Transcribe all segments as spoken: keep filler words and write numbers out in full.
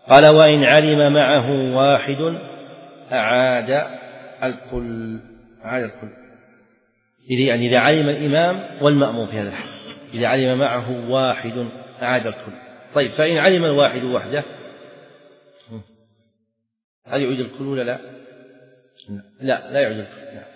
قال وإن علم معه واحد أعاد الكل أعاد الكل يعني إذا علم الإمام والمأموم في هذا الحال، إذا علم معه واحد أعاد الكل. طيب فإن علم الواحد وحده هل يعيد الكل ولا لا؟ لا لا يعيد الكل. لا.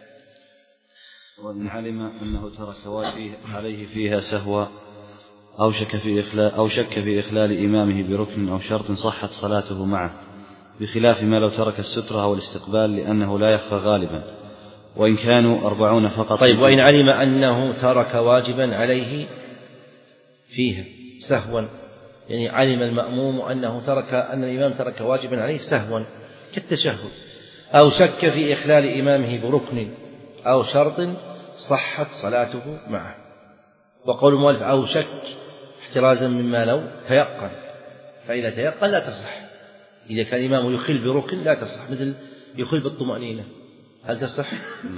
وإن علم أنه ترك واجب عليه فيها سهوا أو شك في إخلال أو شك في إخلال إمامه بركن أو شرط صحت صلاته معه، بخلاف ما لو ترك السترة أو الاستقبال لأنه لا يخفى غالبا، وإن كانوا أربعون فقط. طيب وإن علم أنه ترك واجبا عليه فيها سهوا، يعني علم المأموم أنه ترك أن الإمام ترك واجبا عليه سهوا كالتشهد، أو شك في إخلال إمامه بركن أو شرط صحت صلاته معه. وقول المؤلف أو شك احترازا مما لو تيقن، فإذا تيقن لا تصح. إذا كان الإمام يخل بركن لا تصح، مثل يخل بالطمأنينة هل تصح؟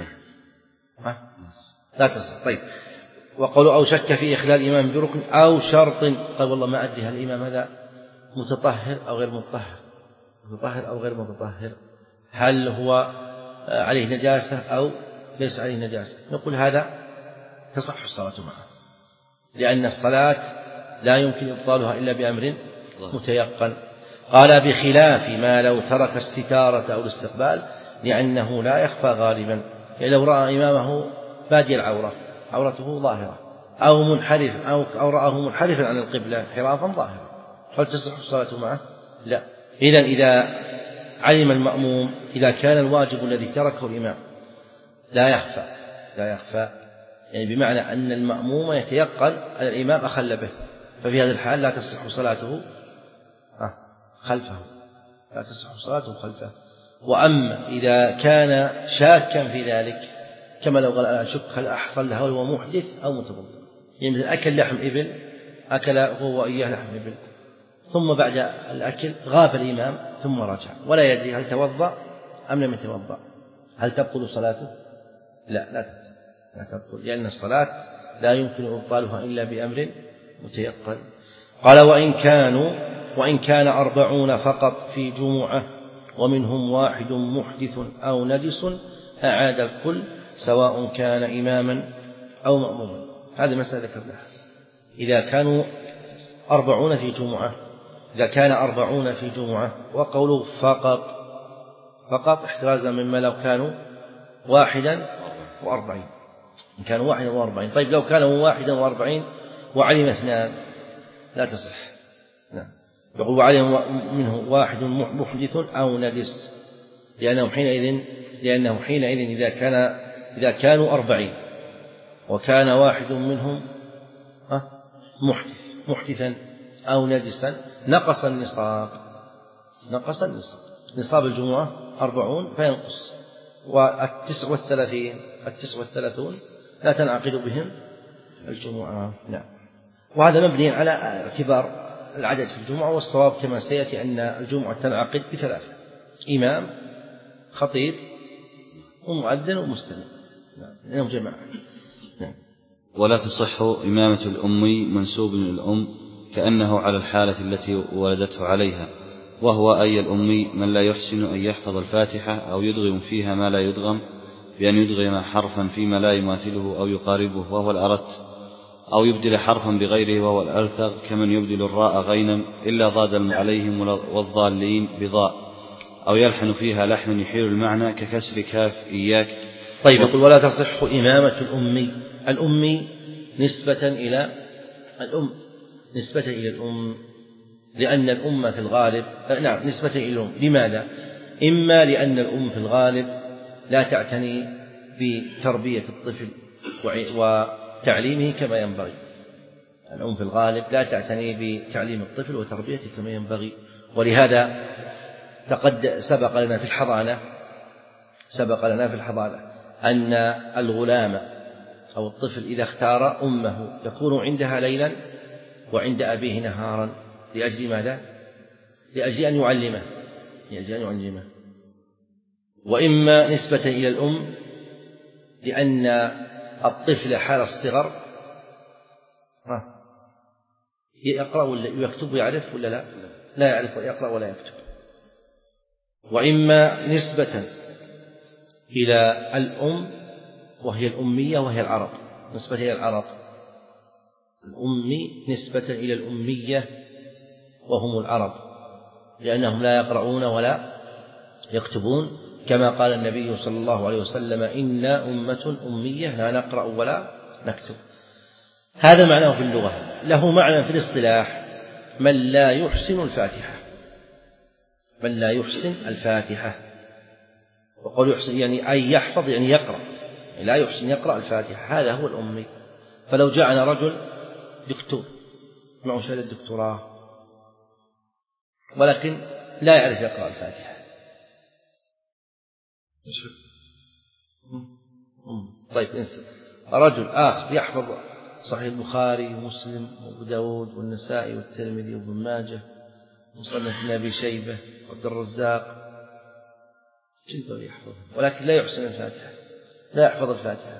ها؟ لا تصح. طيب وقالوا أو شك في إخلال الإمام بركن أو شرط، قال والله ما أدري هل الإمام هذا متطهر أو غير متطهر، متطهر أو غير متطهر، هل هو عليه نجاسة أو ليس عليه نجاسة، نقول هذا تصح الصلاة معه، لأن الصلاة لا يمكن إبطالها إلا بأمر متيقن. قال بخلاف ما لو ترك الستارة أو الاستقبال لأنه لا يخفى غالبا، يعني لو رأى إمامه بادي العورة عورته ظاهرة أو منحرف أو, أو رآه منحرفا عن القبلة انحرافا ظاهرا، هل تصح الصلاة معه؟ لا. إذن إذا علم المأموم إذا كان الواجب الذي تركه الإمام لا يخفى لا يخفى يعني بمعنى أن المأموم يتيقن أن الإمام أخل به، ففي هذا الحال لا تصح صلاته خلفه، لا تصح صلاته خلفه. وأما إذا كان شاكا في ذلك كما لو قال أشك هل أحصل له هو محدث أو متوضئ، يعني مثل أكل لحم إبل، أكل هو وإياه لحم إبل، ثم بعد الأكل غاب الإمام ثم رجع ولا يدري هل توضأ أم لم يتوضأ، هل تبطل صلاته؟ لا لا تبطل, لا تبطل لأن الصلاة لا يمكن إبطالها إلا بأمر متيقن. قال وإن كانوا وإن كان أربعون فقط في جمعة ومنهم واحد محدث أو نجس أعاد الكل سواء كان إماما أو مأموما. هذه مسألة ذكرناها. إذا كانوا أربعون في جمعة إذا كان أربعون في جمعة وقوله فقط فقط احترازا مما لو كانوا واحدا وأربعين، إن كانوا واحدا وأربعين. طيب لو كانوا واحدا وأربعين وعلم اثنان لا تصح. نعم. يقول وعلم منه واحد محدث أو نجس، لأنه حينئذ لأنه حينئذ إذا كان إذا كانوا أربعين وكان واحد منهم محدث محدثا أو نجسا نقص النصاب نقص النصاب نصاب الجمعة أربعون فينقص، والتسع والثلاثين التسع والثلاثون لا تنعقد بهم الجمعة. نعم. وهذا مبني على اعتبار العدد في الجمعة، والصواب كما سيأتي أن الجمعة تنعقد بثلاثة: إمام، خطيب، ومؤذن ومستمع. نعم جماعة. نعم. ولا تصح إمامة الأمي منسوب للأم كأنه على الحالة التي ولدته عليها، وهو أي الأمي من لا يحسن أن يحفظ الفاتحة أو يدغم فيها ما لا يدغم بأن يدغم حرفا فيما لا يماثله أو يقاربه وهو الأرت، أو يبدل حرفا بغيره وهو الألثغ كمن يبدل الراء غينا إلا ضاد عليهم والضالين بضاء، أو يلحن فيها لحن يحيل المعنى ككسر كاف إياك. طيب يقول ولا تصح إمامة الأمي. الأمي نسبة إلى الأم نسبة إلى الأم لأن الأم في الغالب نعم نسبة إلى الأم. لماذا؟ إما لأن الأم في الغالب لا تعتني بتربية الطفل وتعليمه كما ينبغي. الأم في الغالب لا تعتني بتعليم الطفل وتربيته كما ينبغي، ولهذا تقد سبق لنا في الحضانة سبق لنا في الحضانة أن الغلام أو الطفل إذا اختار أمه يكون عندها ليلا وعند أبيه نهارا. لأجل ماذا؟ لأجل أن يعلمه لأجل أن يعلمه. وإما نسبة إلى الأم لأن الطفل حال الصغر يقرأ ولا يكتب ويعرف ولا لا؟ لا يعرف يقرأ ولا يكتب. وإما نسبة إلى الأم وهي الأمية وهي العرب، نسبة إلى العرب، الأمي نسبة إلى الأمية وهم العرب، لأنهم لا يقرؤون ولا يكتبون، كما قال النبي صلى الله عليه وسلم: إنا أمة أمية لا نقرأ ولا نكتب. هذا معناه في اللغة. له معنى في الاصطلاح: من لا يحسن الفاتحة، من لا يحسن الفاتحة. وقول يحسن يعني أي يحفظ، يعني يقرأ، يعني لا يحسن يقرأ الفاتحة، هذا هو الأمي. فلو جاءنا رجل دكتور معه شهادة الدكتوراه ولكن لا يعرف يقرأ الفاتحة، طيب انسى. رجل آخر يحفظ صحيح البخاري ومسلم وأبو داود والنسائي والترمذي وابن ماجه ومصنف ابن أبي شيبة وعبد الرزاق، كله يحفظ ولكن لا يحسن الفاتحة، لا يحفظ الفاتحة.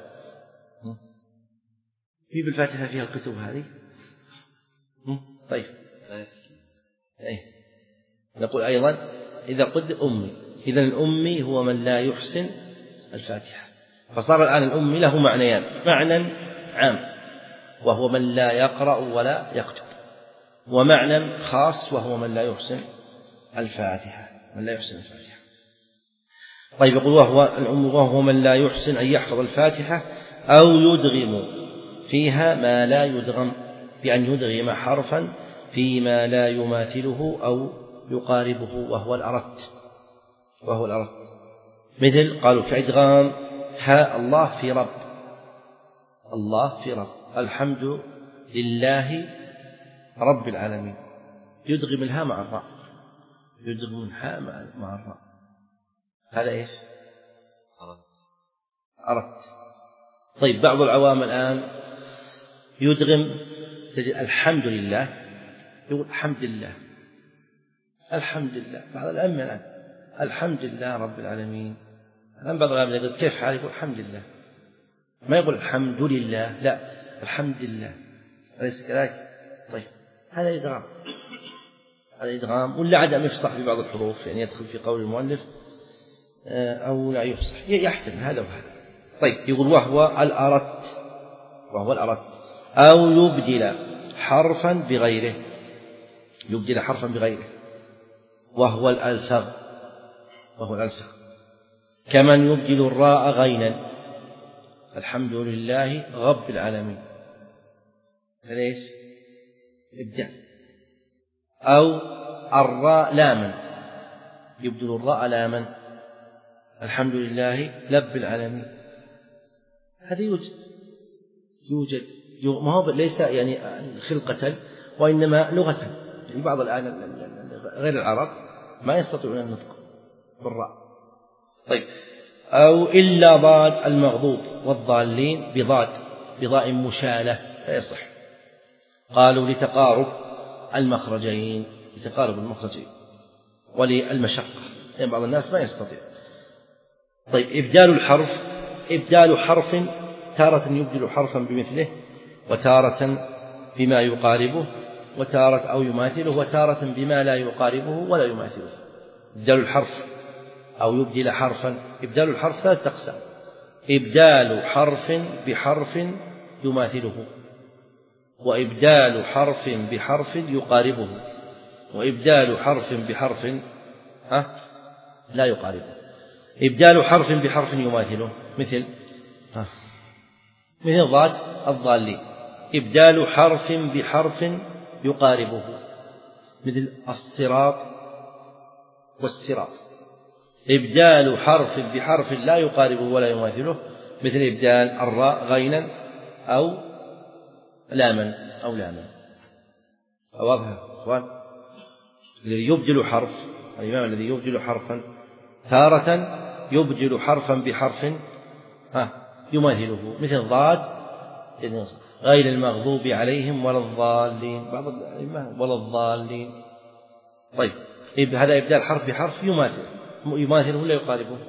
في بالفاتحة فيها الكتب هذه. طيب أي. نقول أيضا إذا قلت أمي، إذن الأمي هو من لا يحسن الفاتحة. فصار الآن الأمي له معنيان: معنى عام وهو من لا يقرأ ولا يكتب، ومعنى خاص وهو من لا يحسن الفاتحة، من لا يحسن الفاتحة. طيب يقول وهو الأم وهو من لا يحسن أن يحفظ الفاتحة أو يدغم فيها ما لا يدغم، بأن يدغم حرفا فيما لا يماثله أو يقاربه، وهو الأرت، وهو الأرت. مثل قالوا كإدغام ها الله في رب، الله في رب، الحمد لله رب العالمين، يدغم الهاء مع الراء، يدغم الهاء مع الراء، هذا إيش؟ أردت. طيب بعض العوام الآن يدغم الحمد لله، يقول الحمد لله، الحمد لله. بعض الأئمة الآن الحمد لله رب العالمين، الآن بعض الأئمة يقول كيف حالك؟ يقول الحمد لله، ما يقول الحمد لله، لا الحمد لله، أليس كذلك؟ طيب هذا إدغام، هذا إدغام ولا عدم يفصح في بعض الحروف، يعني يدخل في قول المؤلف أو لا يفصح، يحتمل هذا وهذا. طيب يقول وهو الأردت، وهو الأردت أو يبدل حرفا بغيره، يبدل حرفا بغيره، وهو الألفظ، وهو الألفظ كمن يبدل الراء غينا، الحمد لله رب العالمين، ليش؟ ابدأ. أو الراء لاما، يبدل الراء لاما، الحمد لله رب العالمين، هذا يوجد، يوجد ما هو ليس يعني خلقة وإنما لغة. يعني بعض الآن غير العرب ما يستطيعون النطق بالراء. طيب أو إلا ضاد المغضوب والضالين بضاد، بضاء مشالة لا يصح، قالوا لتقارب المخرجين، لتقارب المخرجين وللمشقة، يعني بعض الناس ما يستطيع. طيب إبدال الحرف، إبدال حرف تارة يبدل حرفا بمثله، وتارة بما يقاربه، وتارة أو يماثله، وتارة بما لا يقاربه ولا يماثله. إبدال الحرف أو يبدل حرفا، إبدال الحرف ثلاثة أقسام: إبدال حرف بحرف يماثله، وإبدال حرف بحرف يقاربه، وإبدال حرف بحرف ها لا يقاربه. إبدال حرف بحرف يماثله مثل ها مثل ضاد الضالين، إبدال حرف بحرف يقاربه مثل الصراط والصراط. إبدال حرف بحرف لا يقاربه ولا يماثله مثل إبدال الراء غينا أو لاما أو لاما. واضح أخوان؟ الذي يبدل حرف، الإمام الذي يبدل حرفا تارة يبدل حرفا بحرف ها يماثله مثل ضاد غير المغضوب عليهم ولا الضالين، بعض الأئمة ولا الضالين. طيب هذا إبدال حرف بحرف يماثل، يماثله ولا يقاربه؟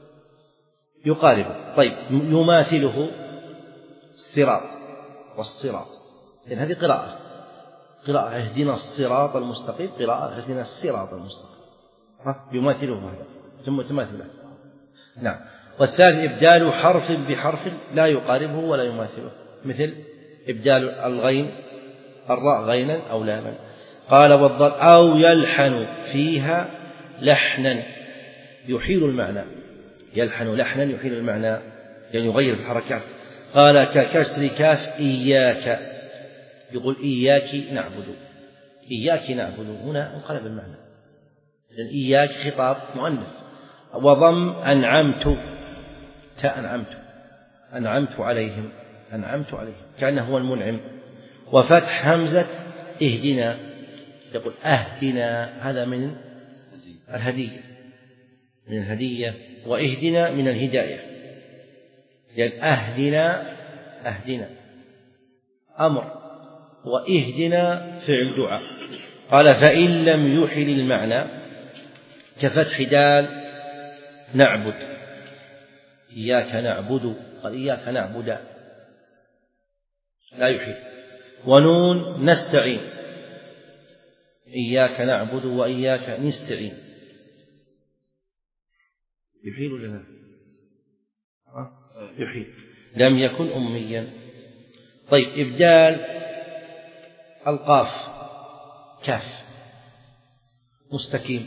يقاربه. طيب يماثله الصراط والصراط، لأن هذه قراءة قراءة اهدنا الصراط المستقيم، قراءة اهدنا الصراط المستقيم، يماثله هذا ثم تماثله. نعم. والثالث إبدال حرف بحرف لا يقاربه ولا يماثله، مثل إبدال الغين الراء غينا أو لاما. قال والضاد أو يلحن فيها لحنا يحيل المعنى، يلحن لحنا يحيل المعنى يعني يغير الحركات. قال ككسر كاف إياك، يقول إياك نعبد، إياك نعبد، هنا انقلب المعنى، لأن إياك خطاب مؤنث. وضم أنعمت، تأنعمت، أنعمت عليهم، أنعمت عليهم كأنه هو المنعم. وفتح همزة اهدنا، يقول أهدنا، هذا من الهدية، من الهدية، وإهدنا من الهداية، يعني أهدنا، أهدنا أمر، وإهدنا فعل دعاء. قال فإن لم يحل المعنى كفتح دال نعبد، إياك نعبد، قال إياك نعبد لا يحل. ونون نستعين، إياك نعبد وإياك نستعين، يحيل ولا لا؟ يحيل. لم يكن أميا. طيب إبدال القاف كاف، مستقيم،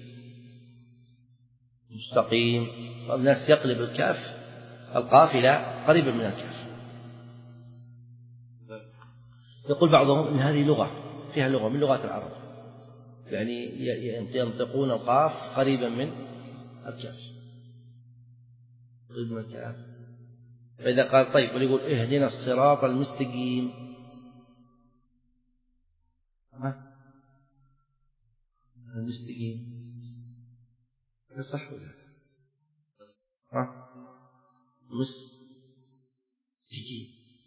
مستقيم، الناس يقلب الكاف القاف إلى قريبا من الكاف. يقول بعضهم إن هذه لغة، فيها لغة من لغات العرب، يعني ينطقون القاف قريبا من الكاف، قريب من الكاف. فإذا قال طيب ويقول اهدنا الصراط المستقيم، المستقيم صح ولا ها؟ مستقيم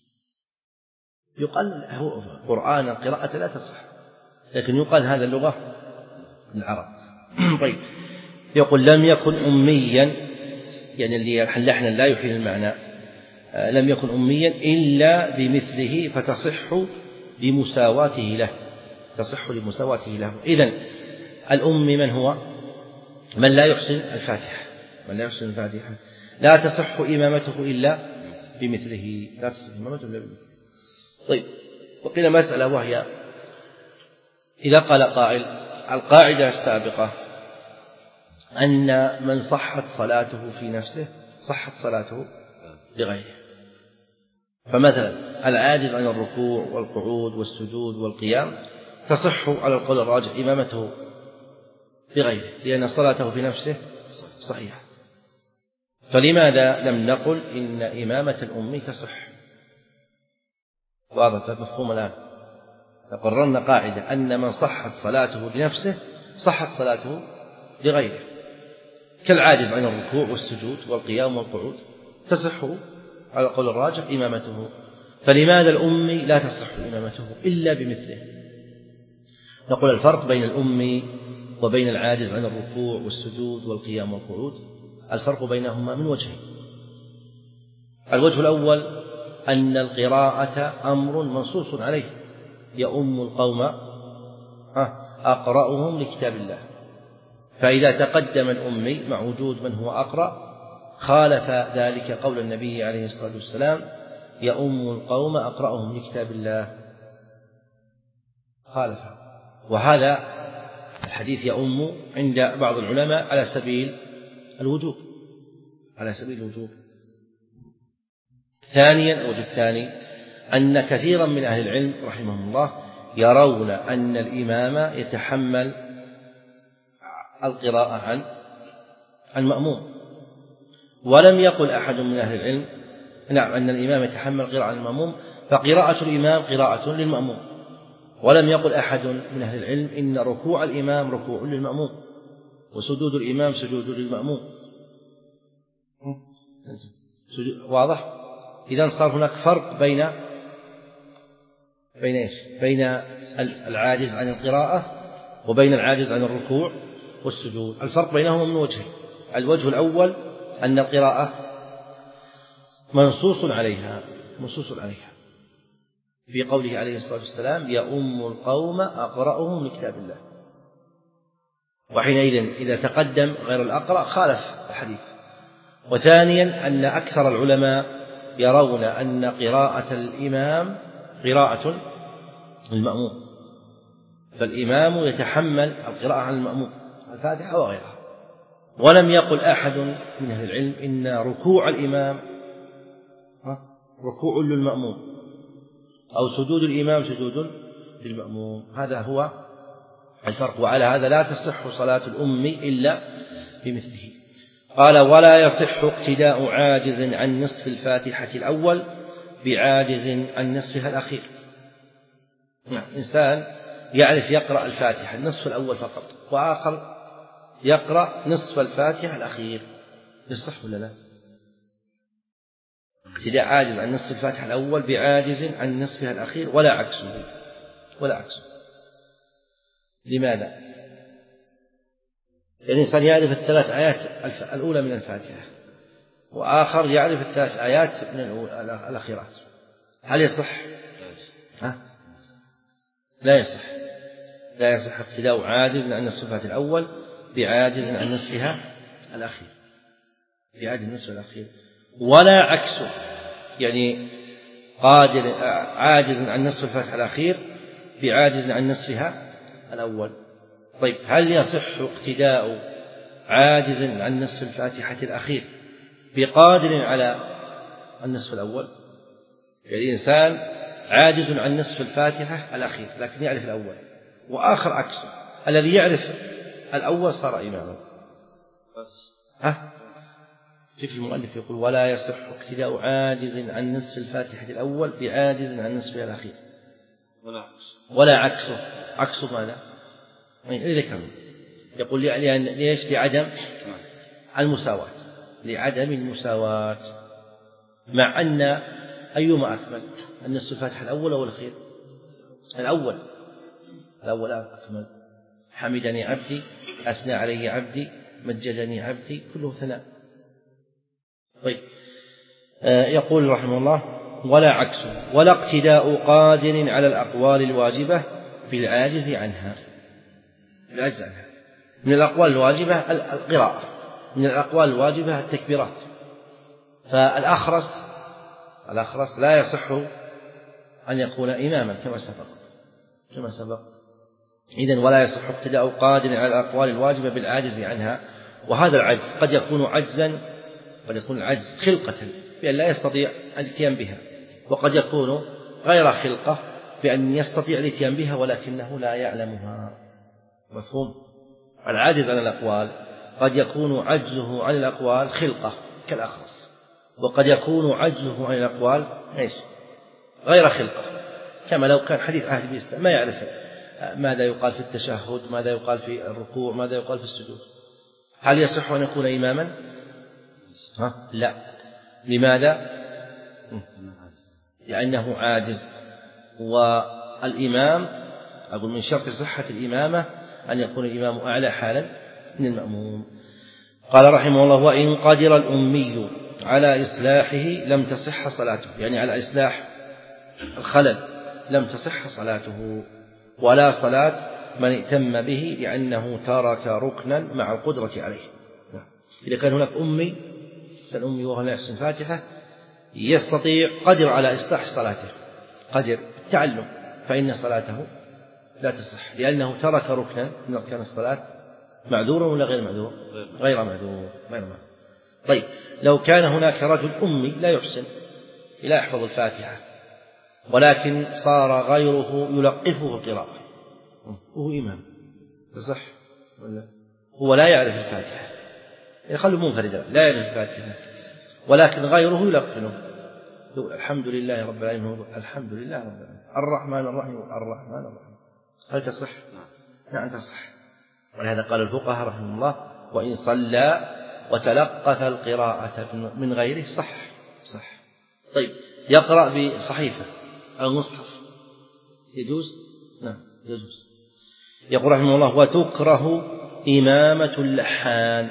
يقال هو قرآن القراءة لا تصح، لكن يقال هذا اللغة العرب. طيب يقول لم يكن أميا، يعني اللي اللحن لا يحيل المعنى، لم يكن أميا إلا بمثله فتصح لمساواته له، تصح لمساواته له. إذن الأمي من هو؟ من لا يحسن الفاتحة، من لا يحسن الفاتحة لا تصح إمامته إلا بمثله، لا تصح إمامته إلا بمثله. طيب وقيل مسألة وهي إذا قال قائل القاعدة السابقة أن من صحت صلاته في نفسه صحت صلاته لغيره، فمثلا العاجز عن الركوع والقعود والسجود والقيام تصح على القول الراجح إمامته بغيره، لأن صلاته في نفسه صحيحة. فلماذا لم نقل إن إمامة الأمي تصح؟ واضح مفهوم الآن. فقررنا قاعدة أن من صحت صلاته لنفسه صحت صلاته لغيره، كالعاجز عن الركوع والسجود والقيام والقعود تصح على القول الراجح إمامته. فلماذا الأمي لا تصح إمامته إلا بمثله؟ نقول الفرق بين الأمي وبين العاجز عن الركوع والسجود والقيام والقعود، الفرق بينهما من وجهين. الوجه الأول أن القراءة أمر منصوص عليه، يؤم القوم أقرأهم لكتاب الله، فإذا تقدم الأمي مع وجود من هو أقرأ خالف ذلك قول النبي عليه الصلاة والسلام يؤم القوم أقرأهم لكتاب الله، خالف. وهذا الحديث يؤم عند بعض العلماء على سبيل الوجوب، على سبيل الوجوب. ثانيا الوجه الثاني أن كثيرا من أهل العلم رحمهم الله يرون أن الإمام يتحمل القراءة عن المأموم، ولم يقل أحد من أهل العلم نعم أن الإمام يتحمل قراءة عن المأموم، فقراءة الإمام قراءة للمأموم. ولم يقل أحد من أهل العلم إن ركوع الإمام ركوع للمأموم وسجود الإمام سجود للمأموم. واضح؟ إذن صار هناك فرق بين بين إيش؟ بين العاجز عن القراءة وبين العاجز عن الركوع والسجود. الفرق بينهما من وجهين. الوجه الأول أن القراءة منصوص عليها، منصوص عليها في قوله عليه الصلاة والسلام يؤم القوم أقرأهم لكتاب الله، وحينئذ إذا تقدم غير الأقرأ خالف الحديث. وثانيا أن أكثر العلماء يرون أن قراءة الإمام قراءة المأموم، فالإمام يتحمل القراءة عن المأموم الفاتحة وغيرها. ولم يقل أحد من أهل العلم إن ركوع الإمام ركوع للمأموم أو سجود الإمام سجود للمأموم، هذا هو الفرق، وعلى هذا لا تصح صلاة الأم إلا بمثله. قال ولا يصح اقتداء عاجز عن نصف الفاتحة الأول بعاجز عن نصفها الأخير. إنسان يعرف يقرأ الفاتحة النصف الأول فقط، وآخر يقرأ نصف الفاتحة الأخير، يصح ولا لا؟ اقتداء عاجز عن نصف الفاتحة الأول بعاجز عن نصفها الأخير ولا عكسه ولا عكسه. لماذا؟ يعني الإنسان يعرف الثلاث آيات الأولى من الفاتحة، وآخر يعرف الثلاث آيات من الأخيرات، هل يصح؟ ها؟ لا يصح لا يصح اقتداء عاجز عن نصف الفاتحة الأول بعاجز عن نصفها الأخير بعاجز نصف الأخير، ولا عكسه، يعني قادر عاجز عن نصف الفاتحة الأخير بعاجز عن نصفها الأول. طيب هل يصح اقتداء عاجز عن نصف الفاتحة الأخير بقادر على النصف الأول؟ يعني إنسان عاجز عن نصف الفاتحة الأخير لكن يعرف الأول، وآخر عكسه، الذي يعرف الأول صار إماما. ها؟ شوف المؤلف يقول ولا يصح اقتداء عاجز عن نصف الفاتحة الأول بعاجز عن نصفها الأخير ولا عكسه. عكسه ماذا؟ اللي ذكرنا يقول لأن ليش؟ لعدم المساواة لعدم المساواة مع أن أيما أكمل النصف الفاتحة الأول أو الأخير؟ الأول الأول أكمل. حمدني عبدي أثنى علي عبدي مجدني عبدي كله ثناء. طيب يقول رحمه الله ولا عكسه ولا اقتداء قادر على الأقوال الواجبة بالعاجز عنها. العجز عنها من الأقوال الواجبة القراءة، من الأقوال الواجبة التكبيرات، فالأخرس الأخرس لا يصح أن يكون إماما كما سبق كما سبق إذن ولا يصح اقتداء قادر على الأقوال الواجبة بالعاجز عنها. وهذا العجز قد يكون عجزا قد يكون العجز خلقة بأن لا يستطيع الاتيان بها، وقد يكون غير خلقة بأن يستطيع الاتيان بها ولكنه لا يعلمها. مفهوم؟ العاجز عن الأقوال قد يكون عجزه عن الأقوال خلقة كالأخرس، وقد يكون عجزه عن الأقوال إيش؟ غير خلقة، كما لو كان حديث أهل الإسلام ما يعرف ماذا يقال في التشهد، ماذا يقال في الركوع، ماذا يقال في السجود. هل يصح أن يكون إماما؟ ها؟ لا. لماذا؟ لأنه عاجز. والإمام أقول من شرط صحة الإمامة أن يكون الإمام أعلى حالا من المأموم. قال رحمه الله وإن قدر الأمي على إصلاحه لم تصح صلاته، يعني على إصلاح الخلل لم تصح صلاته، ولا صلاة من ائتم به لأنه ترك ركنا مع القدرة عليه. إذا كان هناك أمي إنسان أمي وهو لا يحسن فاتحة يستطيع قدر على إصلاح صلاته قدر التعلم، فإن صلاته لا تصح لأنه ترك ركنا من أركان الصلاة. معذور ولا غير معذور؟ غير معذور غير معذور. طيب لو كان هناك رجل أمي لا يحسن لا يحفظ الفاتحة ولكن صار غيره يلقفه القراءة وهو إمام تصح ولا؟ هو لا يعرف الفاتحة يخلو منفردا لا يعرف الفاتحة ولكن غيره يلقنه الحمد لله رب العالمين الحمد لله رب العالمين الرحمن الرحيم الرحمن الرحيم. هل تصح؟ نعم تصح. ولهذا قال الفقهاء رحمه الله وإن صلى وتلقف القراءة من غيره صح صح. طيب يقرأ بصحيفة أو مصحف يجوز؟ نعم يجوز. يقول رحمه الله وتكره إمامة اللحان.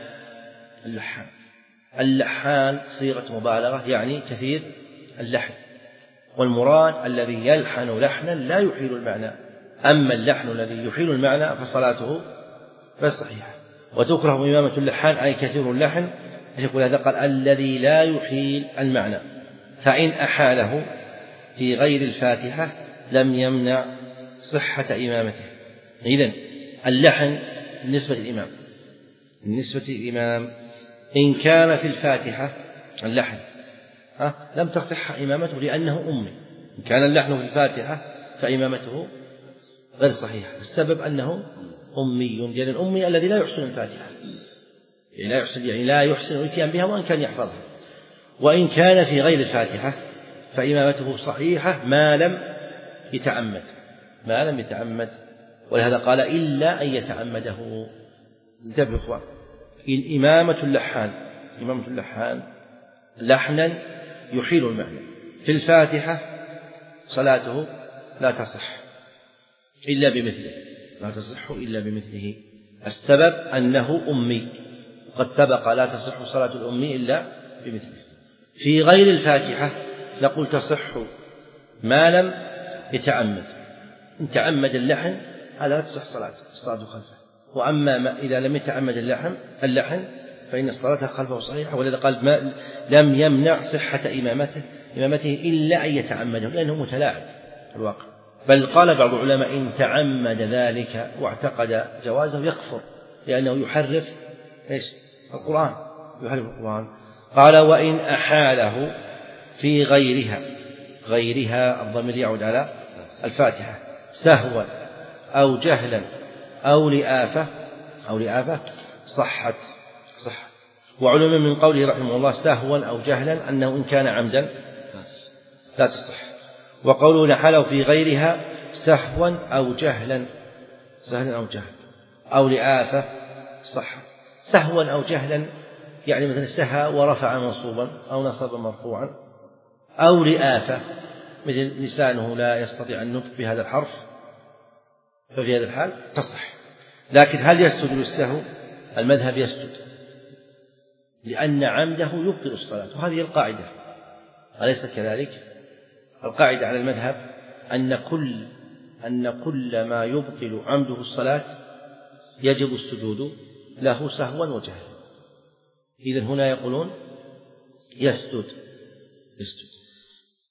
اللحان اللحان صيغة مبالغة يعني كثير اللحن، والمراد الذي يلحن لحنا لا يحيل المعنى. أما اللحن الذي يحيل المعنى فصلاته غير صحيحة. وتكره إمامة اللحان أي كثير اللحن، يقول هذا قال الذي لا يحيل المعنى، فإن أحاله في غير الفاتحة لم يمنع صحة إمامته. إذن اللحن بالنسبة للإمام بالنسبة للإمام إن كان في الفاتحة اللحن ها لم تصح إمامته لأنه أمي. إن كان اللحن في الفاتحة فإمامته غير صحيحة، السبب أنه أمي، لأن الأمي الذي لا يحسن الفاتحة يعني لا يحسن يعني لا يحسن الاتيان بها وإن كان يحفظها. وإن كان في غير الفاتحة فإمامته صحيحة ما لم يتعمد ما لم يتعمد ولهذا قال إلا أن يتعمده. انتبهوا إخوان، الإمامة اللحان إمامة اللحان لحنا يحيل المعنى في الفاتحة صلاته لا تصح إلا بمثله لا تصح إلا بمثله. السبب أنه أمي، قد سبق لا تصح صلاة الأمي إلا بمثله. في غير الفاتحة نقول تصح ما لم يتعمد، إن تعمد اللحن هذا لا تصح صلاته الصلاة خلفه. وأما ما إذا لم يتعمد اللحن اللحن فإن الصلاة خلفه صحيحة، ولذا قال ما لم يمنع صحة إمامته إمامته إلا أن يتعمده لأنه متلاعب في الواقع. بل قال بعض العلماء إن تعمد ذلك واعتقد جوازه يكفر لأنه يحرف إيش القرآن يحرف القرآن. قال وإن أحاله في غيرها غيرها الضمير يعود على الفاتحة سهوا أو جهلا أو لآفة أو لآفة صحت صحت. وعلم من قوله رحمه الله سهوا أو جهلا أنه إن كان عمدا لا تصح. وقوله نحله في غيرها سهوا أو جهلا سهلا أو جهلا أو لآفة صح. سهوا أو جهلا يعني مثلا سهى ورفع منصوبا أو نصب مرفوعا، أو لآفة مثل لسانه لا يستطيع النطق بهذا الحرف ففي هذا الحال تصح. لكن هل يسجد للسهو؟ المذهب يسجد لأن عمده يبطل الصلاة، وهذه القاعدة أليس كذلك؟ القاعدة على المذهب أن كل أن كل ما يبطل عمده الصلاة يجب السجود له سهوا وجهلا. إذن هنا يقولون يسجد يسجد